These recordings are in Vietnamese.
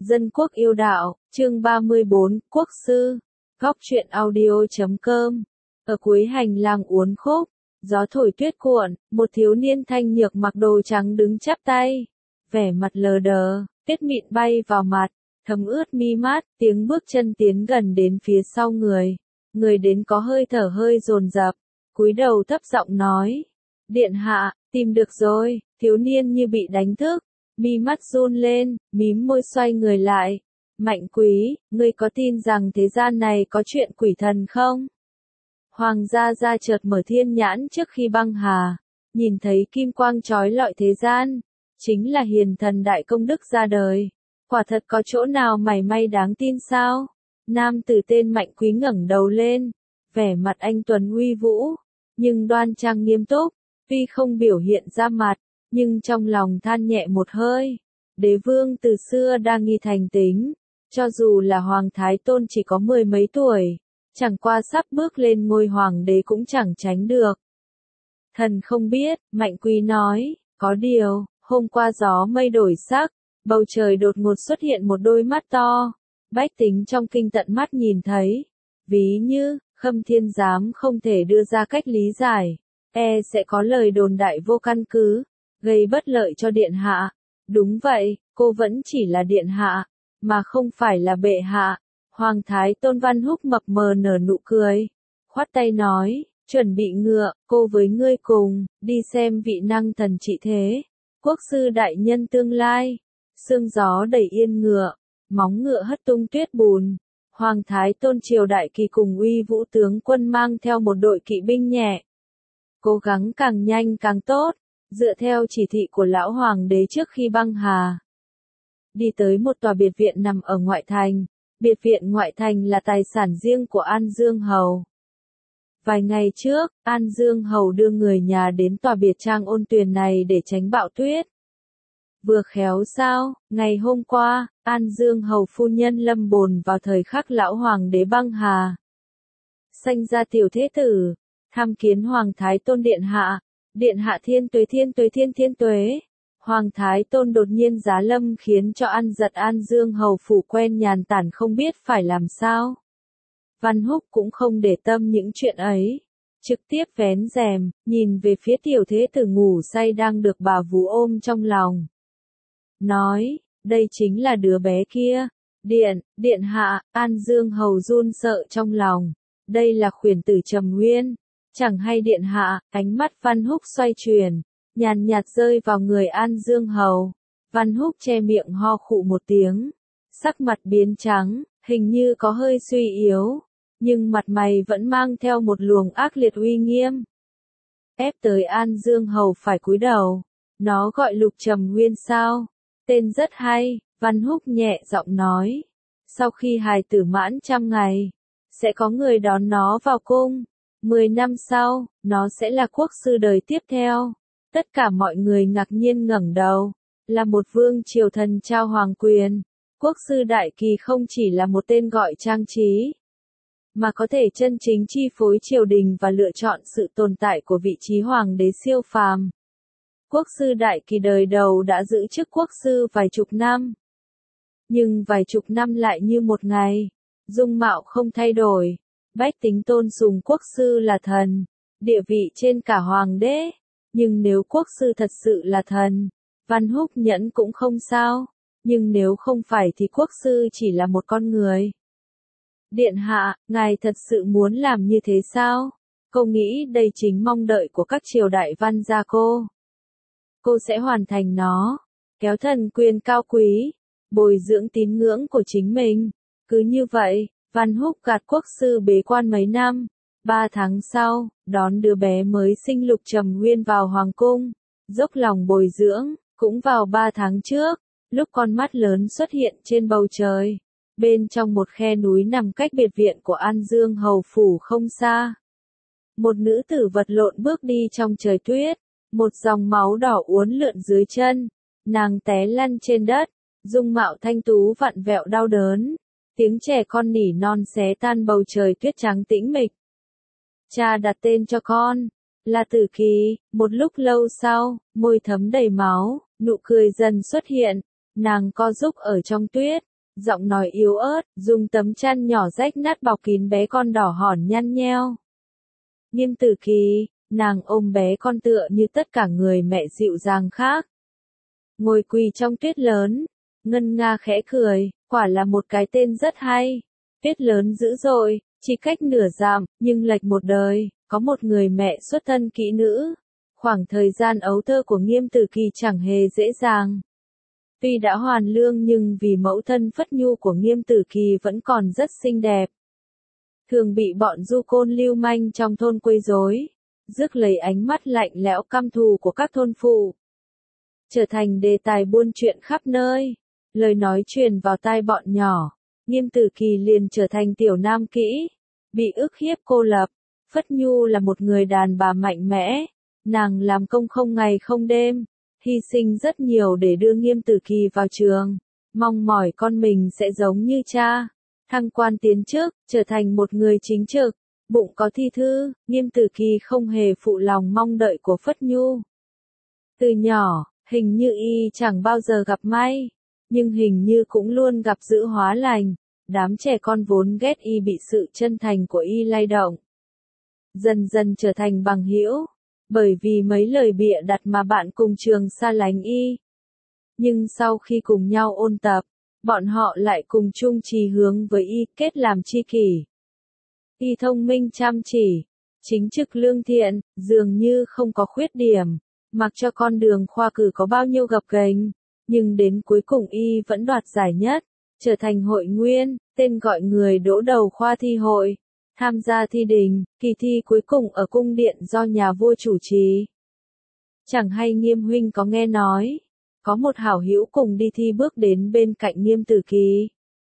Dân quốc yêu đạo, chương 34, Quốc sư. Góc truyện audio.com. Ở cuối hành lang uốn khúc, gió thổi tuyết cuộn, một thiếu niên thanh nhược mặc đồ trắng đứng chắp tay, vẻ mặt lờ đờ, tuyết mịn bay vào mặt, thấm ướt mi mắt, tiếng bước chân tiến gần đến phía sau người. Người đến có hơi thở hơi dồn dập, cúi đầu thấp giọng nói: "Điện hạ, tìm được rồi." Thiếu niên như bị đánh thức, mi mắt run lên, mím môi xoay người lại. "Mạnh Quý, ngươi có tin rằng thế gian này có chuyện quỷ thần không?" Hoàng gia gia chợt mở thiên nhãn trước khi băng hà, nhìn thấy kim quang chói lọi thế gian, chính là hiền thần đại công đức ra đời. Quả thật có chỗ nào mảy may đáng tin sao? Nam tử tên Mạnh Quý ngẩng đầu lên, vẻ mặt anh tuấn uy vũ, nhưng đoan trang nghiêm túc, tuy không biểu hiện ra mặt, nhưng trong lòng than nhẹ một hơi. Đế vương từ xưa đa nghi thành tính, cho dù là Hoàng Thái Tôn chỉ có 10 mấy tuổi, chẳng qua sắp bước lên ngôi hoàng đế cũng chẳng tránh được. "Thần không biết," Mạnh Quý nói, "có điều, hôm qua gió mây đổi sắc, bầu trời đột ngột xuất hiện một đôi mắt to, bách tính trong kinh tận mắt nhìn thấy, ví như Khâm Thiên Giám không thể đưa ra cách lý giải, sẽ có lời đồn đại vô căn cứ, gây bất lợi cho điện hạ." "Đúng vậy, cô vẫn chỉ là điện hạ, mà không phải là bệ hạ." Hoàng Thái Tôn Văn Húc mập mờ nở nụ cười, khoát tay nói: "Chuẩn bị ngựa, cô với ngươi cùng đi xem vị năng thần trị thế, quốc sư đại nhân tương lai." Sương gió đẩy yên ngựa, móng ngựa hất tung tuyết bùn. Hoàng Thái Tôn triều đại kỳ cùng uy vũ tướng quân mang theo một đội kỵ binh nhẹ, cố gắng càng nhanh càng tốt, dựa theo chỉ thị của lão hoàng đế trước khi băng hà. Đi tới một tòa biệt viện nằm ở ngoại thành. Biệt viện ngoại thành là tài sản riêng của An Dương Hầu. Vài ngày trước, An Dương Hầu đưa người nhà đến tòa biệt trang Ôn Tuyền này để tránh bão tuyết. Vừa khéo sao, ngày hôm qua, An Dương Hầu phu nhân lâm bồn vào thời khắc lão hoàng đế băng hà. Sanh ra tiểu thế tử, tham kiến Hoàng Thái Tôn điện hạ. "Điện hạ thiên tuế thiên tuế thiên tuế." Hoàng Thái Tôn đột nhiên giá lâm khiến cho An Giật An Dương Hầu phủ quen nhàn tản không biết phải làm sao. Văn Húc cũng không để tâm những chuyện ấy, trực tiếp vén rèm, nhìn về phía tiểu thế tử ngủ say đang được bà vú ôm trong lòng. Nói: "Đây chính là đứa bé kia." Điện hạ." An Dương Hầu run sợ trong lòng. "Đây là khuyển tử Trầm Nguyên." "Chẳng hay điện hạ." Ánh mắt Văn Húc xoay chuyển, nhàn nhạt rơi vào người An Dương Hầu. Văn Húc che miệng ho khụ một tiếng, sắc mặt biến trắng, hình như có hơi suy yếu, nhưng mặt mày vẫn mang theo một luồng ác liệt uy nghiêm, ép tới An Dương Hầu phải cúi đầu. "Nó gọi Lục Trầm Nguyên sao? Tên rất hay." Văn Húc nhẹ giọng nói. "Sau khi hài tử mãn 100 ngày, sẽ có người đón nó vào cung. 10 năm sau, nó sẽ là quốc sư đời tiếp theo." Tất cả mọi người ngạc nhiên ngẩng đầu. Là một vương triều thần trao hoàng quyền, quốc sư đại kỳ không chỉ là một tên gọi trang trí, mà có thể chân chính chi phối triều đình và lựa chọn sự tồn tại của vị trí hoàng đế siêu phàm. Quốc sư đại kỳ đời đầu đã giữ chức quốc sư vài chục năm. Nhưng vài chục năm lại như một ngày, dung mạo không thay đổi, bách tính tôn sùng quốc sư là thần, địa vị trên cả hoàng đế. Nhưng nếu quốc sư thật sự là thần, Văn Húc nhẫn cũng không sao, nhưng nếu không phải thì quốc sư chỉ là một con người. "Điện hạ, ngài thật sự muốn làm như thế sao? Cô nghĩ đây chính mong đợi của các triều đại văn gia cô. Cô sẽ hoàn thành nó, kéo thần quyền cao quý, bồi dưỡng tín ngưỡng của chính mình." Cứ như vậy, Văn Húc gạt quốc sư bế quan mấy năm. 3 tháng sau, đón đứa bé mới sinh Lục Trầm Nguyên vào hoàng cung, dốc lòng bồi dưỡng. Cũng vào 3 tháng trước, lúc con mắt lớn xuất hiện trên bầu trời, bên trong một khe núi nằm cách biệt viện của An Dương Hầu phủ không xa, một nữ tử vật lộn bước đi trong trời tuyết, một dòng máu đỏ uốn lượn dưới chân, nàng té lăn trên đất, dung mạo thanh tú vặn vẹo đau đớn, tiếng trẻ con nỉ non xé tan bầu trời tuyết trắng tĩnh mịch. "Cha đặt tên cho con là Tử Kỳ." Một lúc lâu sau, môi thấm đầy máu, nụ cười dần xuất hiện, nàng co rúc ở trong tuyết, giọng nói yếu ớt, dùng tấm chăn nhỏ rách nát bọc kín bé con đỏ hòn nhăn nheo. Nghiêm Tử Kỳ, nàng ôm bé con tựa như tất cả người mẹ dịu dàng khác. Ngồi quỳ trong tuyết lớn, ngân nga khẽ cười, quả là một cái tên rất hay. Tuyết lớn dữ dội, chỉ cách nửa dặm, nhưng lệch một đời, có một người mẹ xuất thân kỹ nữ. Khoảng thời gian ấu thơ của Nghiêm Tử Kỳ chẳng hề dễ dàng. Tuy đã hoàn lương nhưng vì mẫu thân Phất Nhu của Nghiêm Tử Kỳ vẫn còn rất xinh đẹp. Thường bị bọn du côn lưu manh trong thôn quấy rối, rước lấy ánh mắt lạnh lẽo căm thù của các thôn phụ. Trở thành đề tài buôn chuyện khắp nơi, lời nói truyền vào tai bọn nhỏ, Nghiêm Tử Kỳ liền trở thành tiểu nam kỹ, bị ức hiếp cô lập. Phất Nhu là một người đàn bà mạnh mẽ, nàng làm công không ngày không đêm, hy sinh rất nhiều để đưa Nghiêm Tử Kỳ vào trường, mong mỏi con mình sẽ giống như cha, thăng quan tiến chức, trở thành một người chính trực, bụng có thi thư. Nghiêm Tử Kỳ không hề phụ lòng mong đợi của Phất Nhu. Từ nhỏ, hình như y chẳng bao giờ gặp may, nhưng hình như cũng luôn gặp dữ hóa lành, đám trẻ con vốn ghét y bị sự chân thành của y lay động. Dần dần trở thành bằng hữu, bởi vì mấy lời bịa đặt mà bạn cùng trường xa lánh y. Nhưng sau khi cùng nhau ôn tập, bọn họ lại cùng chung chí hướng với y, kết làm tri kỷ. Y thông minh chăm chỉ, chính trực lương thiện, dường như không có khuyết điểm, mặc cho con đường khoa cử có bao nhiêu gập ghềnh, nhưng đến cuối cùng y vẫn đoạt giải nhất, trở thành hội nguyên, tên gọi người đỗ đầu khoa thi hội. Tham gia thi đình, kỳ thi cuối cùng ở cung điện do nhà vua chủ trì. Chẳng hay Nghiêm huynh có nghe nói, có một hảo hữu cùng đi thi bước đến bên cạnh Nghiêm Tử Kỳ.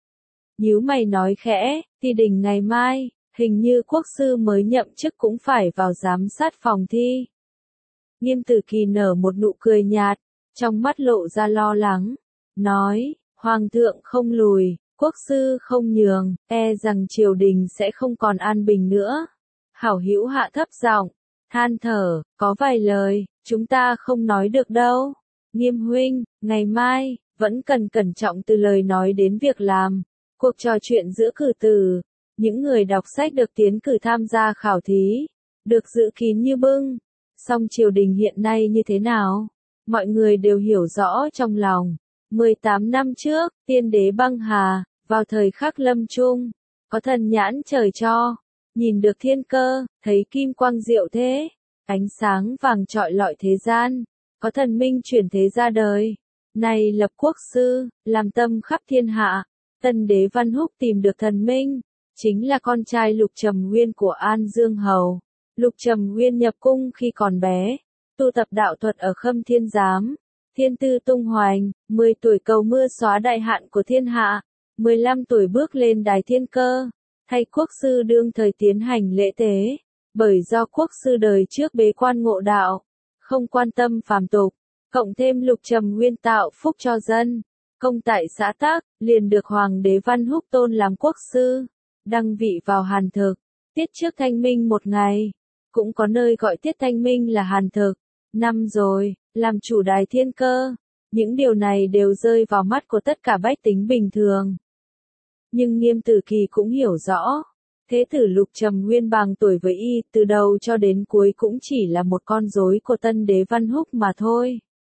Nhíu mày nói khẽ, thi đình ngày mai, hình như quốc sư mới nhậm chức cũng phải vào giám sát phòng thi. Nghiêm Tử Kỳ nở một nụ cười nhạt, trong mắt lộ ra lo lắng, nói, Hoàng thượng không lùi, quốc sư không nhường, e rằng triều đình sẽ không còn an bình nữa. Hảo hữu hạ thấp giọng, than thở, có vài lời, chúng ta không nói được đâu. Nghiêm huynh, ngày mai, vẫn cần cẩn trọng từ lời nói đến việc làm. Cuộc trò chuyện giữa cử tử, những người đọc sách được tiến cử tham gia khảo thí, được giữ kín như bưng. Song triều đình hiện nay như thế nào? Mọi người đều hiểu rõ trong lòng. 18 năm trước, tiên đế băng hà, vào thời khắc lâm chung, có thần nhãn trời cho, nhìn được thiên cơ, thấy kim quang diệu thế, ánh sáng vàng trọi lọi thế gian, có thần minh chuyển thế ra đời. Này lập quốc sư, làm tâm khắp thiên hạ, tân đế Văn Húc tìm được thần minh, chính là con trai Lục Trầm Nguyên của An Dương Hầu. Lục Trầm Nguyên nhập cung khi còn bé, tu tập đạo thuật ở Khâm Thiên Giám, thiên tư tung hoành, 10 tuổi cầu mưa xóa đại hạn của thiên hạ, 15 tuổi bước lên đài thiên cơ, thay quốc sư đương thời tiến hành lễ tế, bởi do quốc sư đời trước bế quan ngộ đạo, không quan tâm phàm tục, cộng thêm Lục Trầm Nguyên tạo phúc cho dân, công tại xã tắc, liền được Hoàng đế Văn Húc tôn làm quốc sư, đăng vị vào Hàn Thực, tiết trước Thanh Minh một ngày, cũng có nơi gọi tiết Thanh Minh là Hàn Thực, năm rồi, làm chủ đài thiên cơ, những điều này đều rơi vào mắt của tất cả bách tính bình thường. Nhưng Nghiêm Tử Kỳ cũng hiểu rõ, thế tử Lục Trầm Nguyên bằng tuổi với y, từ đầu cho đến cuối cũng chỉ là một con rối của tân đế Văn Húc mà thôi.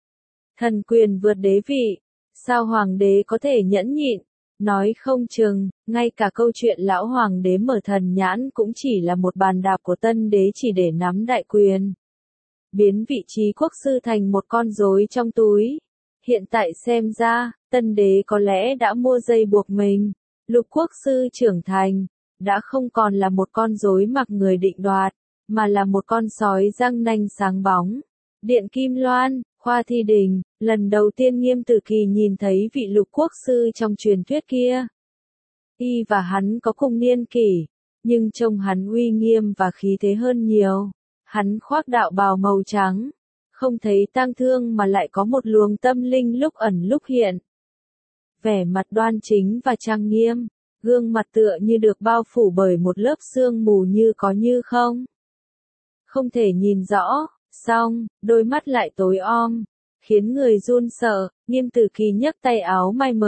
Thần quyền vượt đế vị, sao hoàng đế có thể nhẫn nhịn, nói không chừng, ngay cả câu chuyện lão hoàng đế mở thần nhãn cũng chỉ là một bàn đạp của tân đế chỉ để nắm đại quyền. Biến vị trí quốc sư thành một con rối trong túi. Hiện tại xem ra, tân đế có lẽ đã mua dây buộc mình. Lục quốc sư trưởng thành, đã không còn là một con rối mặc người định đoạt, mà là một con sói răng nanh sáng bóng. Điện Kim Loan, khoa thi đình, lần đầu tiên Nghiêm Tử Kỳ nhìn thấy vị lục quốc sư trong truyền thuyết kia. Y và hắn có cùng niên kỷ, nhưng trông hắn uy nghiêm và khí thế hơn nhiều. Hắn khoác đạo bào màu trắng, không thấy tang thương mà lại có một luồng tâm linh lúc ẩn lúc hiện. Vẻ mặt đoan chính và trang nghiêm, gương mặt tựa như được bao phủ bởi một lớp sương mù như có như không. Không thể nhìn rõ, song, đôi mắt lại tối om, khiến người run sợ. Nghiêm Tử Kỳ nhấc tay áo may mực,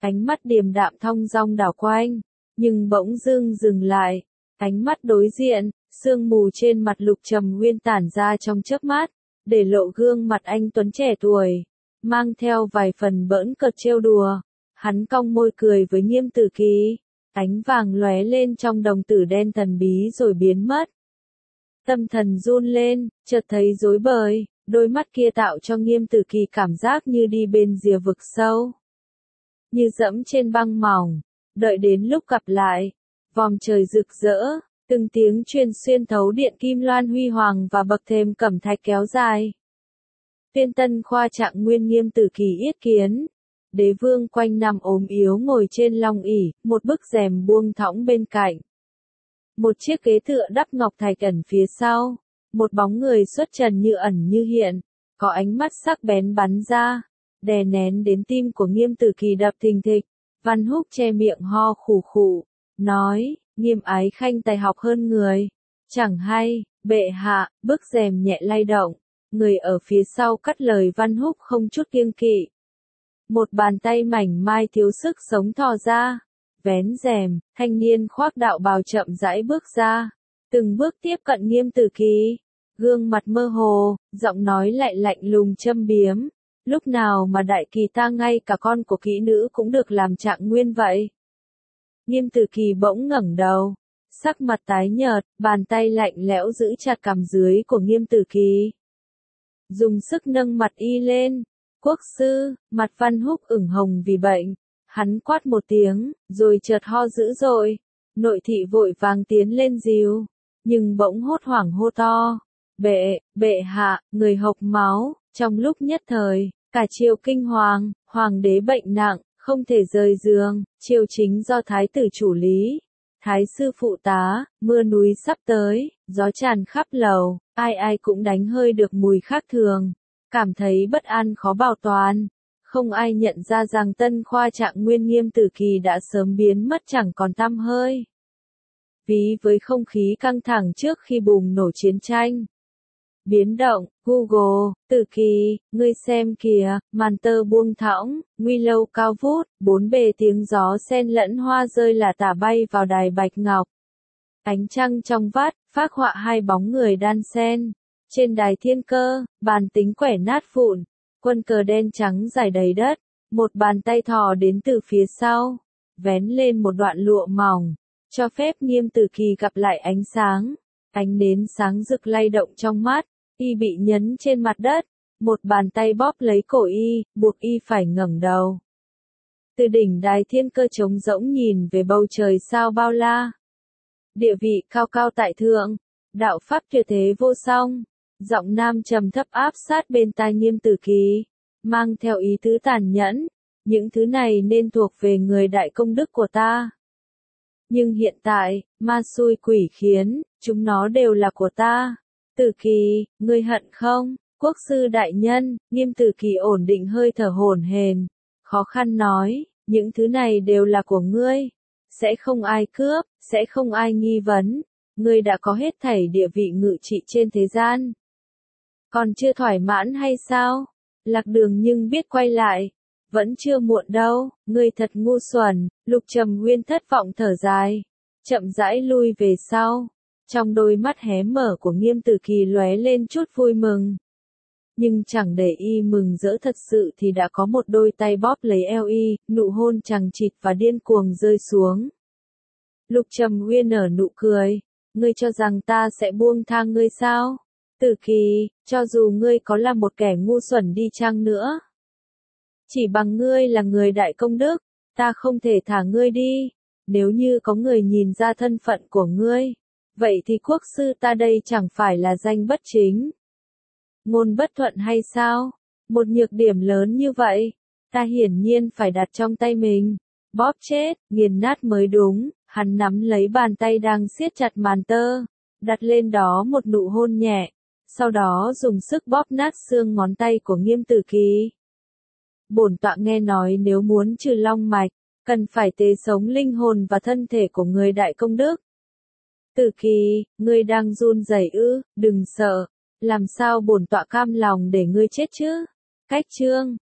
ánh mắt điềm đạm thong dong đảo quanh, nhưng bỗng dưng dừng lại, ánh mắt đối diện, sương mù trên mặt Lục Trầm Nguyên tản ra trong chớp mắt, để lộ gương mặt anh tuấn trẻ tuổi, mang theo vài phần bỡn cợt trêu đùa. Hắn cong môi cười với Nghiêm Tử Kỳ, ánh vàng lóe lên trong đồng tử đen thần bí rồi biến mất. Tâm thần run lên, chợt thấy rối bời, đôi mắt kia tạo cho Nghiêm Tử Kỳ cảm giác như đi bên rìa vực sâu, như dẫm trên băng mỏng. Đợi đến lúc gặp lại, vòm trời rực rỡ, từng tiếng truyền xuyên thấu điện kim loan huy hoàng và bậc thềm cẩm thạch kéo dài. Phiên Tân Khoa Trạng Nguyên Nghiêm Tử Kỳ yết kiến. Đế vương quanh nằm ốm yếu ngồi trên long ỷ, một bức rèm buông thõng bên cạnh. Một chiếc ghế tựa đắp ngọc thạch ẩn phía sau, một bóng người xuất trần như ẩn như hiện, có ánh mắt sắc bén bắn ra, đè nén đến tim của Nghiêm Tử Kỳ đập thình thịch. Văn Húc che miệng ho khủ khủ, nói, Nghiêm ái khanh tài học hơn người. Chẳng hay, bệ hạ, bức rèm nhẹ lay động, người ở phía sau cắt lời Văn Húc không chút kiêng kỵ. Một bàn tay mảnh mai thiếu sức sống thò ra, vén rèm, thanh niên khoác đạo bào chậm rãi bước ra, từng bước tiếp cận Nghiêm Tử Kỳ, gương mặt mơ hồ, giọng nói lại lạnh lùng châm biếm, lúc nào mà đại kỳ ta ngay cả con của kỹ nữ cũng được làm trạng nguyên vậy. Nghiêm Tử Kỳ bỗng ngẩng đầu, sắc mặt tái nhợt, bàn tay lạnh lẽo giữ chặt cằm dưới của Nghiêm Tử Kỳ, dùng sức nâng mặt y lên. Quốc sư, mặt Văn Húc ửng hồng vì bệnh, hắn quát một tiếng, rồi chợt ho dữ dội, nội thị vội vàng tiến lên dìu, nhưng bỗng hốt hoảng hô to, bệ hạ, người hộc máu. Trong lúc nhất thời, cả triều kinh hoàng, hoàng đế bệnh nặng, không thể rời giường, triều chính do thái tử chủ lý, thái sư phụ tá, mưa núi sắp tới, gió tràn khắp lầu, ai ai cũng đánh hơi được mùi khác thường, cảm thấy bất an khó bảo toàn. Không ai nhận ra rằng Tân Khoa Trạng Nguyên Nghiêm Tử Kỳ đã sớm biến mất chẳng còn tăm hơi. Ví với không khí căng thẳng trước khi bùng nổ chiến tranh. Biến động, Google, Tử Kỳ, ngươi xem kìa, màn tơ buông thõng, nguy lâu cao vút, bốn bề tiếng gió xen lẫn hoa rơi lả tả bay vào đài bạch ngọc. Ánh trăng trong vắt, phác họa hai bóng người đan xen. Trên đài thiên cơ, bàn tính quẻ nát vụn, quân cờ đen trắng rải đầy đất, một bàn tay thò đến từ phía sau, vén lên một đoạn lụa mỏng, cho phép Nghiêm Tử Kỳ gặp lại ánh sáng. Ánh nến sáng rực lay động trong mắt, y bị nhấn trên mặt đất, một bàn tay bóp lấy cổ y, buộc y phải ngẩng đầu. Từ đỉnh đài thiên cơ trống rỗng nhìn về bầu trời sao bao la. Địa vị cao cao tại thượng, đạo pháp tuyệt thế vô song. Giọng nam trầm thấp áp sát bên tai Nghiêm Tử Kỳ, mang theo ý tứ tàn nhẫn, những thứ này nên thuộc về người đại công đức của ta. Nhưng hiện tại, ma xui quỷ khiến, chúng nó đều là của ta. Tử Kỳ, ngươi hận không? Quốc sư đại nhân, Nghiêm Tử Kỳ ổn định hơi thở hổn hển, khó khăn nói, những thứ này đều là của ngươi. Sẽ không ai cướp, sẽ không ai nghi vấn. Ngươi đã có hết thảy địa vị ngự trị trên thế gian. Còn chưa thỏa mãn hay sao? Lạc Đường nhưng biết quay lại. Vẫn chưa muộn đâu, ngươi thật ngu xuẩn. Lục Trầm Nguyên thất vọng thở dài, chậm rãi lui về sau. Trong đôi mắt hé mở của Nghiêm Tử Kỳ lóe lên chút vui mừng. Nhưng chẳng để y mừng rỡ thật sự thì đã có một đôi tay bóp lấy eo y, nụ hôn chằng chịt và điên cuồng rơi xuống. Lục Trầm Nguyên nở nụ cười, ngươi cho rằng ta sẽ buông tha ngươi sao? Tử Kỳ, cho dù ngươi có là một kẻ ngu xuẩn đi chăng nữa, chỉ bằng ngươi là người đại công đức, ta không thể thả ngươi đi. Nếu như có người nhìn ra thân phận của ngươi, vậy thì quốc sư ta đây chẳng phải là danh bất chính, ngôn bất thuận hay sao? Một nhược điểm lớn như vậy, ta hiển nhiên phải đặt trong tay mình, bóp chết, nghiền nát mới đúng. Hắn nắm lấy bàn tay đang siết chặt màn tơ, đặt lên đó một nụ hôn nhẹ, sau đó dùng sức bóp nát xương ngón tay của Nghiêm Tử Kỳ. Bổn tọa nghe nói nếu muốn trừ long mạch, cần phải tế sống linh hồn và thân thể của người đại công đức. Tử Kỳ, ngươi đang run rẩy ư? Đừng sợ, làm sao bổn tọa cam lòng để ngươi chết chứ? Cách chương